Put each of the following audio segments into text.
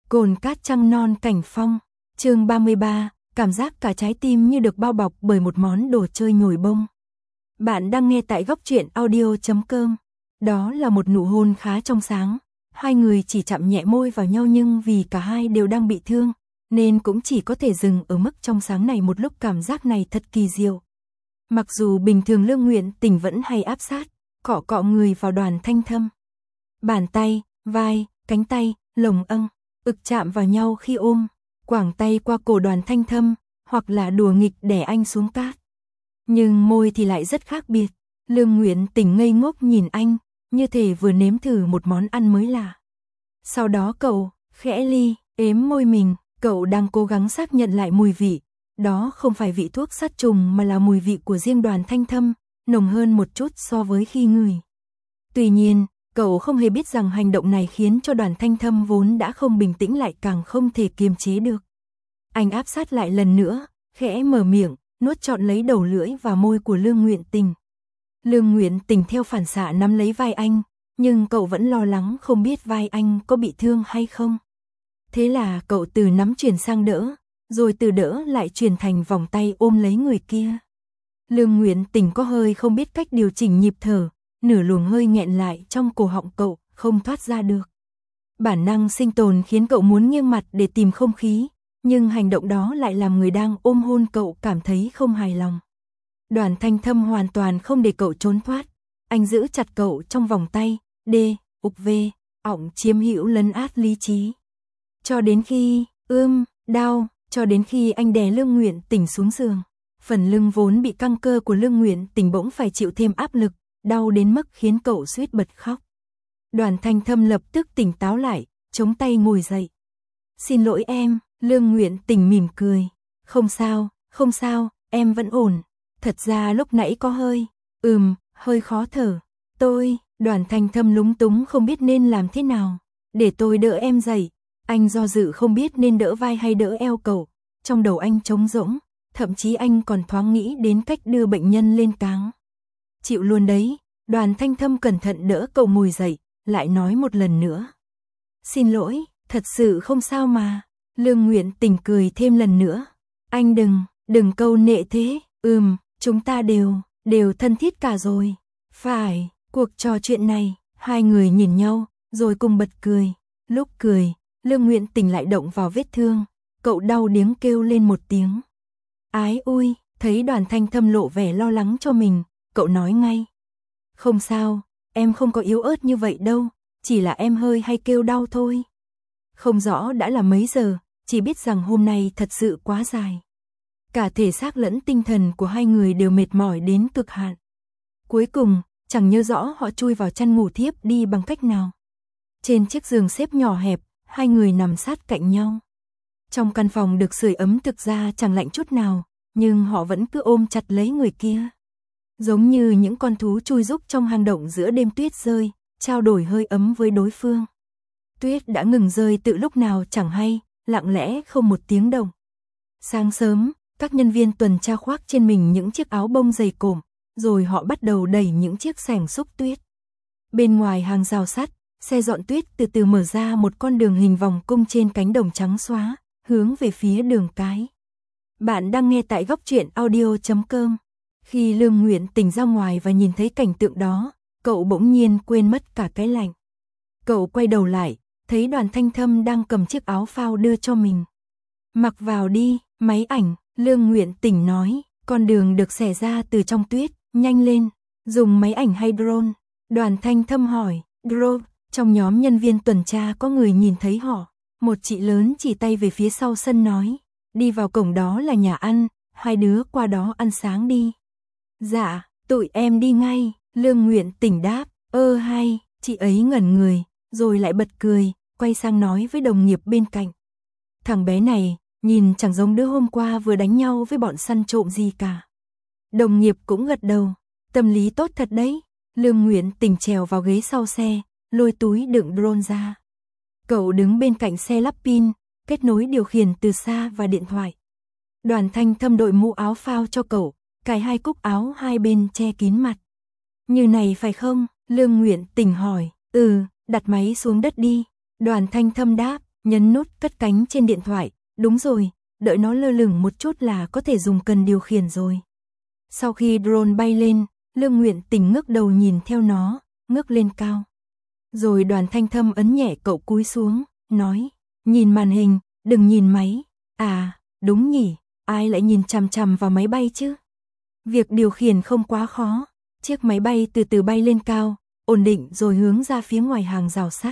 Cồn cát trăng non cảnh phong, chương 33, cảm giác cả trái tim như được bao bọc bởi một món đồ chơi nhồi bông. Bạn đang nghe tại góc truyện audio.com. Đó là một nụ hôn khá trong sáng, hai người chỉ chạm nhẹ môi vào nhau nhưng vì cả hai đều đang bị thương, nên cũng chỉ có thể dừng ở mức trong sáng này một lúc. Cảm giác này thật kỳ diệu. Mặc dù bình thường Lương Nguyện Tình vẫn hay áp sát, cọ cọ người vào Đoàn Thanh Thâm. Bàn tay, vai, cánh tay, lồng âng, ực chạm vào nhau khi ôm, quàng tay qua cổ Đoàn Thanh Thâm, hoặc là đùa nghịch đè anh xuống cát. Nhưng môi thì lại rất khác biệt. Lương Nguyện Tình ngây ngốc nhìn anh, như thể vừa nếm thử một món ăn mới lạ. Sau đó cậu khẽ ếm môi mình, cậu đang cố gắng xác nhận lại mùi vị. Đó không phải vị thuốc sát trùng mà là mùi vị của riêng Đoàn Thanh Thâm, nồng hơn một chút so với khi ngửi. Tuy nhiên, cậu không hề biết rằng hành động này khiến cho Đoàn Thanh Thâm vốn đã không bình tĩnh lại càng không thể kiềm chế được. Anh áp sát lại lần nữa, khẽ mở miệng, nuốt trọn lấy đầu lưỡi và môi của Lương Nguyện Tình. Lương Nguyện Tình theo phản xạ nắm lấy vai anh, nhưng cậu vẫn lo lắng không biết vai anh có bị thương hay không. Thế là cậu từ nắm chuyển sang đỡ, rồi từ đỡ lại chuyển thành vòng tay ôm lấy người kia. Lương Nguyện Tình có hơi không biết cách điều chỉnh nhịp thở, nửa luồng hơi nghẹn lại trong cổ họng cậu, không thoát ra được. Bản năng sinh tồn khiến cậu muốn nghiêng mặt để tìm không khí, nhưng hành động đó lại làm người đang ôm hôn cậu cảm thấy không hài lòng. Đoàn Thanh Thâm hoàn toàn không để cậu trốn thoát, anh giữ chặt cậu trong vòng tay, ọng chiếm hữu lấn át lý trí. Cho đến khi, đau, cho đến khi anh đè Lương Nguyện Tình xuống giường. Phần lưng vốn bị căng cơ của Lương Nguyện Tình bỗng phải chịu thêm áp lực, đau đến mức khiến cậu suýt bật khóc. Đoàn Thanh Thâm lập tức tỉnh táo lại, chống tay ngồi dậy. Xin lỗi em, Lương Nguyện Tình mỉm cười. Không sao, em vẫn ổn. Thật ra lúc nãy có hơi khó thở. Đoàn Thanh Thâm lúng túng không biết nên làm thế nào. Để tôi đỡ em dậy. Anh do dự không biết nên đỡ vai hay đỡ eo cậu. Trong đầu anh trống rỗng, thậm chí anh còn thoáng nghĩ đến cách đưa bệnh nhân lên cáng. Chịu luôn đấy. Đoàn Thanh Thâm cẩn thận đỡ cậu ngồi dậy, lại nói một lần nữa. Xin lỗi, thật sự không sao mà. Lương Nguyện Tình cười thêm lần nữa. Anh đừng câu nệ thế. Chúng ta đều thân thiết cả rồi. Phải, cuộc trò chuyện này, hai người nhìn nhau, rồi cùng bật cười. Lúc cười, Lương Nguyện Tình lại động vào vết thương. Cậu đau điếng kêu lên một tiếng. Ái ôi, thấy Đoàn Thanh Thâm lộ vẻ lo lắng cho mình, cậu nói ngay. Không sao, em không có yếu ớt như vậy đâu, chỉ là em hơi hay kêu đau thôi. Không rõ đã là mấy giờ, chỉ biết rằng hôm nay thật sự quá dài. Cả thể xác lẫn tinh thần của hai người đều mệt mỏi đến cực hạn. Cuối cùng, chẳng nhớ rõ họ chui vào chăn ngủ thiếp đi bằng cách nào. Trên chiếc giường xếp nhỏ hẹp, hai người nằm sát cạnh nhau. Trong căn phòng được sưởi ấm thực ra chẳng lạnh chút nào, nhưng họ vẫn cứ ôm chặt lấy người kia. Giống như những con thú chui rúc trong hang động giữa đêm tuyết rơi, trao đổi hơi ấm với đối phương. Tuyết đã ngừng rơi từ lúc nào chẳng hay, lặng lẽ không một tiếng động. Sáng sớm, các nhân viên tuần tra khoác trên mình những chiếc áo bông dày cộm, rồi họ bắt đầu đẩy những chiếc xẻng xúc tuyết. Bên ngoài hàng rào sắt, xe dọn tuyết từ từ mở ra một con đường hình vòng cung trên cánh đồng trắng xóa, hướng về phía đường cái. Bạn đang nghe tại góc truyện audio.com. Khi Lương Nguyện Tình ra ngoài và nhìn thấy cảnh tượng đó, cậu bỗng nhiên quên mất cả cái lạnh. Cậu quay đầu lại, thấy Đoàn Thanh Thâm đang cầm chiếc áo phao đưa cho mình. Mặc vào đi, máy ảnh, Lương Nguyện Tình nói, con đường được xẻ ra từ trong tuyết, nhanh lên, dùng máy ảnh hay drone? Đoàn Thanh Thâm hỏi, drone, trong nhóm nhân viên tuần tra có người nhìn thấy họ. Một chị lớn chỉ tay về phía sau sân nói, đi vào cổng đó là nhà ăn, hai đứa qua đó ăn sáng đi. Dạ, tụi em đi ngay, Lương Nguyện Tình đáp, hay, chị ấy ngẩn người, rồi lại bật cười, quay sang nói với đồng nghiệp bên cạnh. Thằng bé này, nhìn chẳng giống đứa hôm qua vừa đánh nhau với bọn săn trộm gì cả. Đồng nghiệp cũng gật đầu, tâm lý tốt thật đấy. Lương Nguyện Tình trèo vào ghế sau xe, lôi túi đựng drone ra. Cậu đứng bên cạnh xe lắp pin, kết nối điều khiển từ xa và điện thoại. Đoàn Thanh Thâm đội mũ áo phao cho cậu, cài hai cúc áo hai bên che kín mặt. Như này phải không? Lương Nguyện Tình hỏi. Đặt máy xuống đất đi. Đoàn Thanh Thâm đáp, nhấn nút cất cánh trên điện thoại, đúng rồi, đợi nó lơ lửng một chút là có thể dùng cần điều khiển rồi. Sau khi drone bay lên, Lương Nguyện Tình ngước đầu nhìn theo nó, ngước lên cao. Rồi Đoàn Thanh Thâm ấn nhẹ cậu cúi xuống, nói, nhìn màn hình, đừng nhìn máy. À, đúng nhỉ, ai lại nhìn chằm chằm vào máy bay chứ? Việc điều khiển không quá khó, chiếc máy bay từ từ bay lên cao, ổn định rồi hướng ra phía ngoài hàng rào sắt.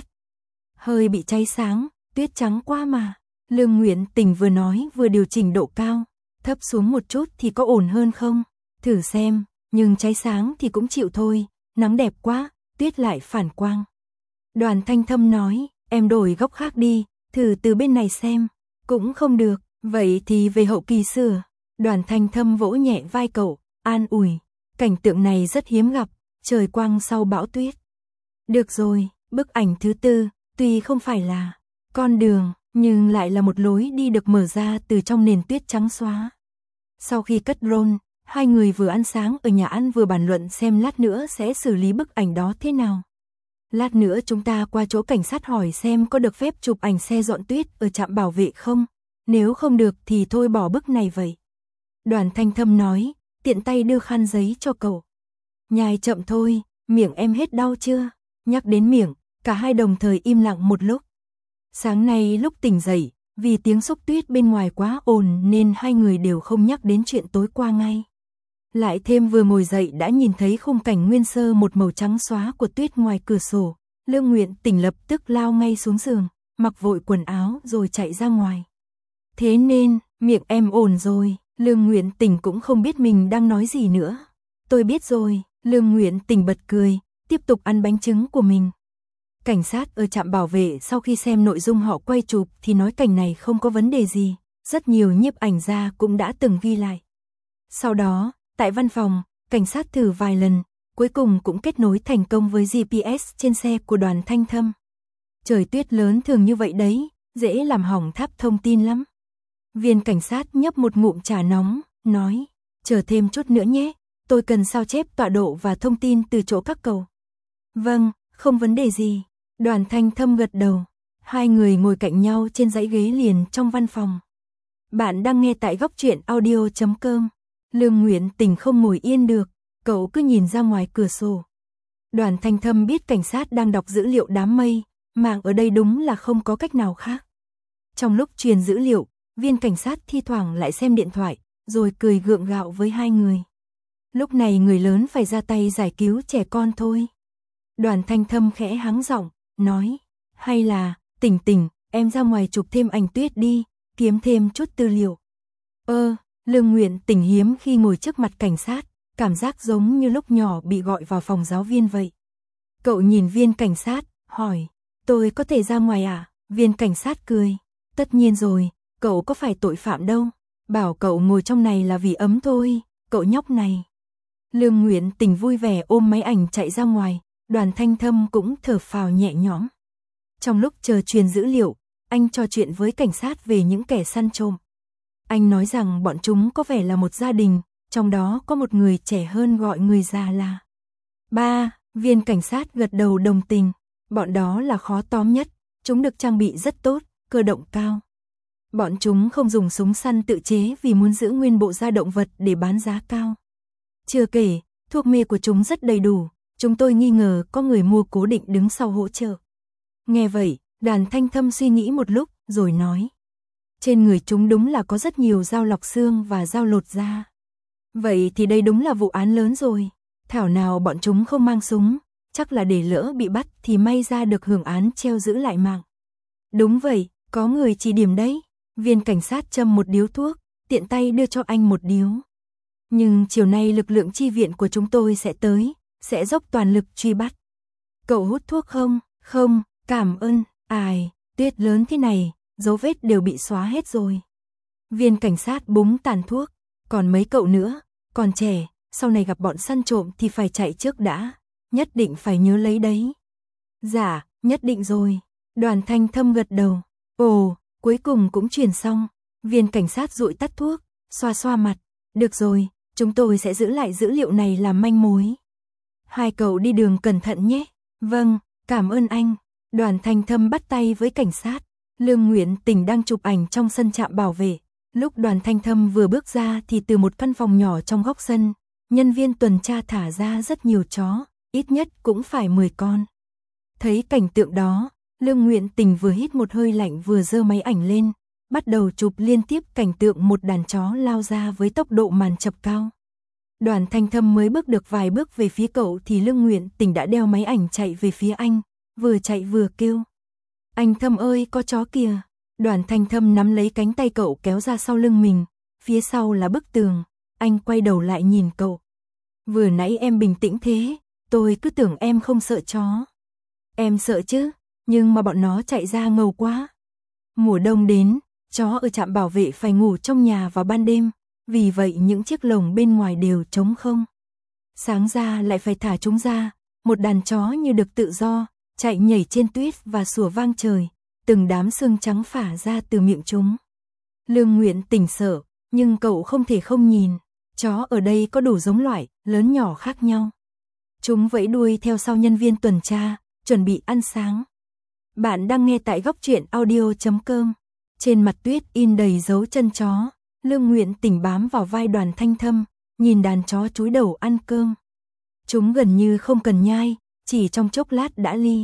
Hơi bị cháy sáng, tuyết trắng quá mà. Lương Nguyện Tình vừa nói vừa điều chỉnh độ cao, thấp xuống một chút thì có ổn hơn không? Thử xem, nhưng cháy sáng thì cũng chịu thôi, nắng đẹp quá, tuyết lại phản quang. Đoàn Thanh Thâm nói, em đổi góc khác đi, thử từ bên này xem. Cũng không được, vậy thì về hậu kỳ sửa. Đoàn Thanh Thâm vỗ nhẹ vai cậu, an ủi, cảnh tượng này rất hiếm gặp, trời quang sau bão tuyết. Được rồi, bức ảnh thứ 4, tuy không phải là con đường, nhưng lại là một lối đi được mở ra từ trong nền tuyết trắng xóa. Sau khi cất drone, hai người vừa ăn sáng ở nhà ăn vừa bàn luận xem lát nữa sẽ xử lý bức ảnh đó thế nào. Lát nữa chúng ta qua chỗ cảnh sát hỏi xem có được phép chụp ảnh xe dọn tuyết ở trạm bảo vệ không, nếu không được thì thôi bỏ bức này vậy. Đoàn Thanh Thâm nói, tiện tay đưa khăn giấy cho cậu. Nhai chậm thôi, miệng em hết đau chưa? Nhắc đến miệng, cả hai đồng thời im lặng một lúc. Sáng nay lúc tỉnh dậy, vì tiếng xúc tuyết bên ngoài quá ồn nên hai người đều không nhắc đến chuyện tối qua ngay. Lại thêm vừa ngồi dậy đã nhìn thấy khung cảnh nguyên sơ một màu trắng xóa của tuyết ngoài cửa sổ. Lương Nguyện Tình lập tức lao ngay xuống giường, mặc vội quần áo rồi chạy ra ngoài. Thế nên, miệng em ổn rồi, Lương Nguyện Tình cũng không biết mình đang nói gì nữa. Tôi biết rồi, Lương Nguyện Tình bật cười, tiếp tục ăn bánh trứng của mình. Cảnh sát ở trạm bảo vệ sau khi xem nội dung họ quay chụp thì nói cảnh này không có vấn đề gì, rất nhiều nhiếp ảnh gia cũng đã từng ghi lại. Sau đó, tại văn phòng, cảnh sát thử vài lần, cuối cùng cũng kết nối thành công với GPS trên xe của Đoàn Thanh Thâm. Trời tuyết lớn thường như vậy đấy, dễ làm hỏng tháp thông tin lắm. Viên cảnh sát nhấp một ngụm trà nóng, nói, chờ thêm chút nữa nhé, tôi cần sao chép tọa độ và thông tin từ chỗ các cậu. Vâng, không vấn đề gì. Đoàn Thanh Thâm gật đầu. Hai người ngồi cạnh nhau trên dãy ghế liền trong văn phòng. Bạn đang nghe tại góc truyện audio.com. Lương Nguyện Tình không ngồi yên được, cậu cứ nhìn ra ngoài cửa sổ. Đoàn Thanh Thâm biết cảnh sát đang đọc dữ liệu đám mây, mạng ở đây đúng là không có cách nào khác. Trong lúc truyền dữ liệu, viên cảnh sát thi thoảng lại xem điện thoại, rồi cười gượng gạo với hai người. Lúc này người lớn phải ra tay giải cứu trẻ con thôi. Đoàn Thanh Thâm khẽ hắng giọng, nói, hay là, Tình Tình, em ra ngoài chụp thêm ảnh tuyết đi, kiếm thêm chút tư liệu. Lương Nguyện Tình hiếm khi ngồi trước mặt cảnh sát, cảm giác giống như lúc nhỏ bị gọi vào phòng giáo viên vậy. Cậu nhìn viên cảnh sát, hỏi, tôi có thể ra ngoài à? Viên cảnh sát cười, tất nhiên rồi, cậu có phải tội phạm đâu, bảo cậu ngồi trong này là vì ấm thôi, cậu nhóc này. Lương Nguyện Tình vui vẻ ôm máy ảnh chạy ra ngoài, Đoàn Thanh Thâm cũng thở phào nhẹ nhõm. Trong lúc chờ truyền dữ liệu, anh trò chuyện với cảnh sát về những kẻ săn trộm. Anh nói rằng bọn chúng có vẻ là một gia đình, trong đó có một người trẻ hơn gọi người già là ba. Viên cảnh sát gật đầu đồng tình. Bọn đó là khó tóm nhất, chúng được trang bị rất tốt, cơ động cao. Bọn chúng không dùng súng săn tự chế vì muốn giữ nguyên bộ da động vật để bán giá cao. Chưa kể, thuốc mê của chúng rất đầy đủ, chúng tôi nghi ngờ có người mua cố định đứng sau hỗ trợ. Nghe vậy, Đoàn Thanh Thâm suy nghĩ một lúc, rồi nói. Trên người chúng đúng là có rất nhiều dao lọc xương và dao lột da. Vậy thì đây đúng là vụ án lớn rồi. Thảo nào bọn chúng không mang súng, chắc là để lỡ bị bắt thì may ra được hưởng án treo giữ lại mạng. Đúng vậy, có người chỉ điểm đấy. Viên cảnh sát châm một điếu thuốc, tiện tay đưa cho anh một điếu. Nhưng chiều nay lực lượng chi viện của chúng tôi sẽ tới, sẽ dốc toàn lực truy bắt. Cậu hút thuốc không? Không, cảm ơn. Ai, tuyết lớn thế này, dấu vết đều bị xóa hết rồi. Viên cảnh sát búng tàn thuốc, còn mấy cậu nữa, còn trẻ, sau này gặp bọn săn trộm thì phải chạy trước đã, nhất định phải nhớ lấy đấy. Dạ, nhất định rồi. Đoàn Thanh Thâm gật đầu. Ồ, cuối cùng cũng truyền xong. Viên cảnh sát dụi tắt thuốc, xoa xoa mặt. Được rồi, chúng tôi sẽ giữ lại dữ liệu này làm manh mối. Hai cậu đi đường cẩn thận nhé. Vâng, cảm ơn anh. Đoàn Thanh Thâm bắt tay với cảnh sát. Lương Nguyện Tình đang chụp ảnh trong sân trạm bảo vệ. Lúc Đoàn Thanh Thâm vừa bước ra thì từ một căn phòng nhỏ trong góc sân, nhân viên tuần tra thả ra rất nhiều chó, ít nhất cũng phải 10 con. Thấy cảnh tượng đó, Lương Nguyện Tình vừa hít một hơi lạnh vừa giơ máy ảnh lên, bắt đầu chụp liên tiếp cảnh tượng một đàn chó lao ra với tốc độ màn chập cao. Đoàn Thanh Thâm mới bước được vài bước về phía cậu thì Lương Nguyện Tình đã đeo máy ảnh chạy về phía anh, vừa chạy vừa kêu. Anh Thâm ơi, có chó kìa. Đoàn Thanh Thâm nắm lấy cánh tay cậu kéo ra sau lưng mình, phía sau là bức tường, anh quay đầu lại nhìn cậu. Vừa nãy em bình tĩnh thế, tôi cứ tưởng em không sợ chó. Em sợ chứ, nhưng mà bọn nó chạy ra ngầu quá. Mùa đông đến, chó ở trạm bảo vệ phải ngủ trong nhà vào ban đêm, vì vậy những chiếc lồng bên ngoài đều trống không. Sáng ra lại phải thả chúng ra, một đàn chó như được tự do, chạy nhảy trên tuyết và sủa vang trời, từng đám xương trắng phả ra từ miệng chúng. Lương Nguyện Tình sợ, nhưng cậu không thể không nhìn, chó ở đây có đủ giống loại, lớn nhỏ khác nhau. Chúng vẫy đuôi theo sau nhân viên tuần tra, chuẩn bị ăn sáng. Bạn đang nghe tại góc truyện audio.com. Trên mặt tuyết in đầy dấu chân chó, Lương Nguyện Tình bám vào vai Đoàn Thanh Thâm, nhìn đàn chó chúi đầu ăn cơm. Chúng gần như không cần nhai, chỉ trong chốc lát đã ly.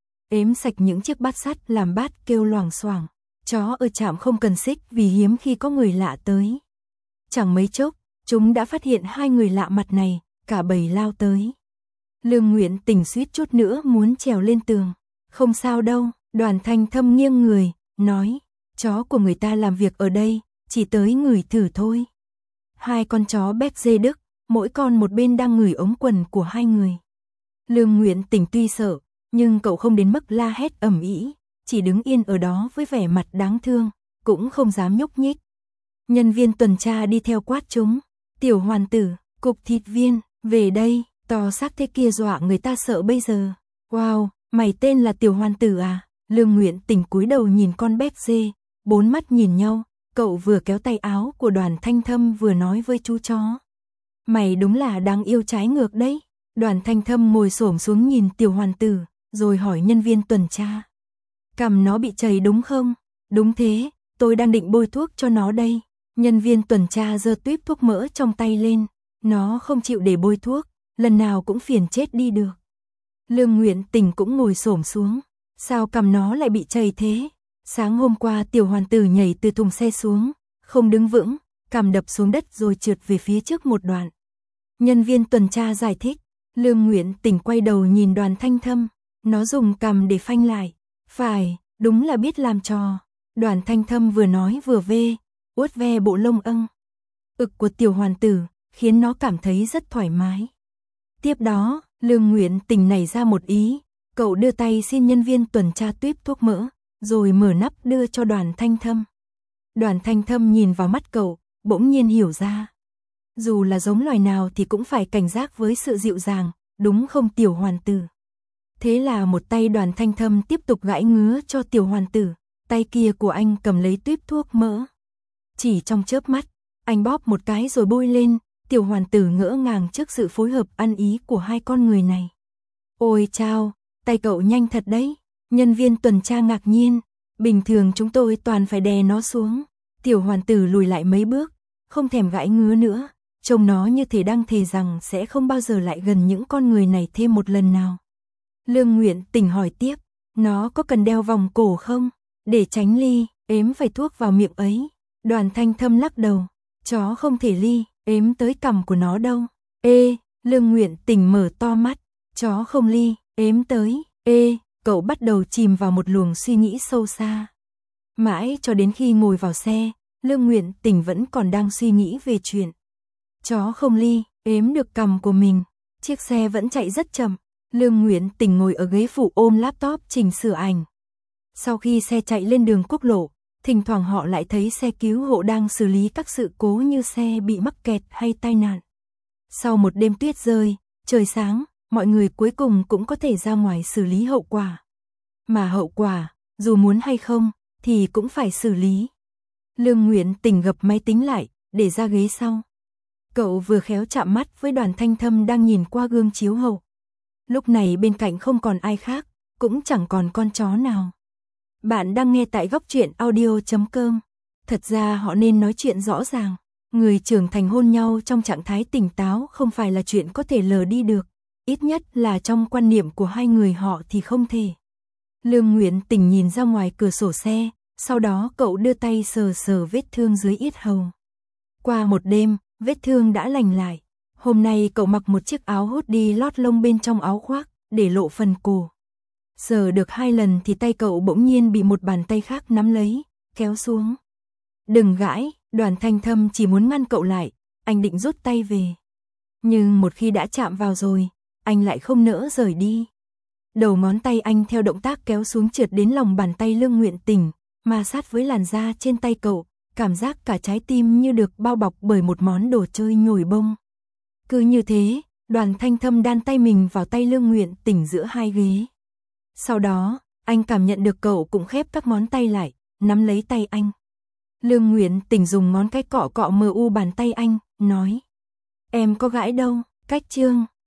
Ếm sạch những chiếc bát sắt làm bát kêu loảng xoảng. Chó ở trạm không cần xích vì hiếm khi có người lạ tới. Chẳng mấy chốc, chúng đã phát hiện hai người lạ mặt này, cả bầy lao tới. Lương Nguyện Tình suýt chút nữa muốn trèo lên tường. Không sao đâu, Đoàn Thanh Thâm nghiêng người, nói, chó của người ta làm việc ở đây, chỉ tới ngửi thử thôi. Hai con chó Berger Đức, mỗi con một bên đang ngửi ống quần của hai người. Lương Nguyện Tình tuy sợ, nhưng cậu không đến mức la hét ầm ĩ, chỉ đứng yên ở đó với vẻ mặt đáng thương, cũng không dám nhúc nhích. Nhân viên tuần tra đi theo quát chúng, tiểu hoàn tử, cục thịt viên, về đây, to xác thế kia dọa người ta sợ bây giờ. Wow, mày tên là tiểu hoàn tử à? Lương Nguyện Tình cúi đầu nhìn con Berger, bốn mắt nhìn nhau, cậu vừa kéo tay áo của Đoàn Thanh Thâm vừa nói với chú chó. Mày đúng là đáng yêu trái ngược đấy. Đoàn Thanh Thâm ngồi xổm xuống nhìn tiểu hoàn tử, rồi hỏi nhân viên tuần tra. Cằm nó bị chảy đúng không? Đúng thế, tôi đang định bôi thuốc cho nó đây. Nhân viên tuần tra giơ tuýp thuốc mỡ trong tay lên, nó không chịu để bôi thuốc, lần nào cũng phiền chết đi được. Lương Nguyện Tình cũng ngồi xổm xuống, sao cằm nó lại bị chảy thế? Sáng hôm qua tiểu hoàn tử nhảy từ thùng xe xuống, không đứng vững, cằm đập xuống đất rồi trượt về phía trước một đoạn. Nhân viên tuần tra giải thích, Lương Nguyện Tình quay đầu nhìn Đoàn Thanh Thâm, nó dùng cằm để phanh lại. Phải, đúng là biết làm trò. Đoàn Thanh Thâm vừa nói vừa uốt ve bộ lông âng ực của tiểu hoàn tử, khiến nó cảm thấy rất thoải mái. Tiếp đó, Lương Nguyện Tình nảy ra một ý, cậu đưa tay xin nhân viên tuần tra tuýp thuốc mỡ, rồi mở nắp đưa cho Đoàn Thanh Thâm. Đoàn Thanh Thâm nhìn vào mắt cậu, bỗng nhiên hiểu ra. Dù là giống loài nào thì cũng phải cảnh giác với sự dịu dàng, đúng không tiểu hoàn tử? Thế là một tay Đoàn Thanh Thâm tiếp tục gãi ngứa cho tiểu hoàn tử, tay kia của anh cầm lấy tuýp thuốc mỡ. Chỉ trong chớp mắt, anh bóp một cái rồi bôi lên, tiểu hoàn tử ngỡ ngàng trước sự phối hợp ăn ý của hai con người này. Ôi chao, tay cậu nhanh thật đấy. Nhân viên tuần tra ngạc nhiên, bình thường chúng tôi toàn phải đè nó xuống. Tiểu hoàn tử lùi lại mấy bước, không thèm gãi ngứa nữa, trông nó như thể đang thề rằng sẽ không bao giờ lại gần những con người này thêm một lần nào. Lương Nguyện Tình hỏi tiếp, nó có cần đeo vòng cổ không? Để tránh ly, ếm phải thuốc vào miệng ấy. Đoàn Thanh Thâm lắc đầu, chó không thể ly, ếm tới cằm của nó đâu. Ê, Lương Nguyện Tình mở to mắt, chó không ly, ếm tới, cậu bắt đầu chìm vào một luồng suy nghĩ sâu xa. Mãi cho đến khi ngồi vào xe, Lương Nguyện Tình vẫn còn đang suy nghĩ về chuyện. Chó không ly, ếm được cằm của mình, chiếc xe vẫn chạy rất chậm. Lương Nguyện Tình ngồi ở ghế phụ ôm laptop chỉnh sửa ảnh. Sau khi xe chạy lên đường quốc lộ, thỉnh thoảng họ lại thấy xe cứu hộ đang xử lý các sự cố như xe bị mắc kẹt hay tai nạn. Sau một đêm tuyết rơi, trời sáng, mọi người cuối cùng cũng có thể ra ngoài xử lý hậu quả. Mà hậu quả, dù muốn hay không, thì cũng phải xử lý. Lương Nguyện Tình gập máy tính lại, để ra ghế sau. Cậu vừa khéo chạm mắt với Đoàn Thanh Thâm đang nhìn qua gương chiếu hậu. Lúc này bên cạnh không còn ai khác, cũng chẳng còn con chó nào. Bạn đang nghe tại góc truyện audio.com. Thật ra họ nên nói chuyện rõ ràng. Người trưởng thành hôn nhau trong trạng thái tỉnh táo không phải là chuyện có thể lờ đi được. Ít nhất là trong quan niệm của hai người họ thì không thể. Lương Nguyện Tình nhìn ra ngoài cửa sổ xe, sau đó cậu đưa tay sờ sờ vết thương dưới yết hầu. Qua một đêm, vết thương đã lành lại. Hôm nay cậu mặc một chiếc áo hoodie lót lông bên trong áo khoác, để lộ phần cổ. Sờ được 2 lần thì tay cậu bỗng nhiên bị một bàn tay khác nắm lấy, kéo xuống. Đừng gãi, Đoàn Thanh Thâm chỉ muốn ngăn cậu lại, anh định rút tay về. Nhưng một khi đã chạm vào rồi, anh lại không nỡ rời đi. Đầu ngón tay anh theo động tác kéo xuống trượt đến lòng bàn tay Lương Nguyện Tình, ma sát với làn da trên tay cậu, cảm giác cả trái tim như được bao bọc bởi một món đồ chơi nhồi bông. Cứ như thế, Đoàn Thanh Thâm đan tay mình vào tay Lương Nguyện Tình giữa hai ghế. Sau đó, anh cảm nhận được cậu cũng khép các ngón tay lại, nắm lấy tay anh. Lương Nguyện Tình dùng ngón cái cọ cọ mờ u bàn tay anh, nói: Em có gãi đâu, cách chương.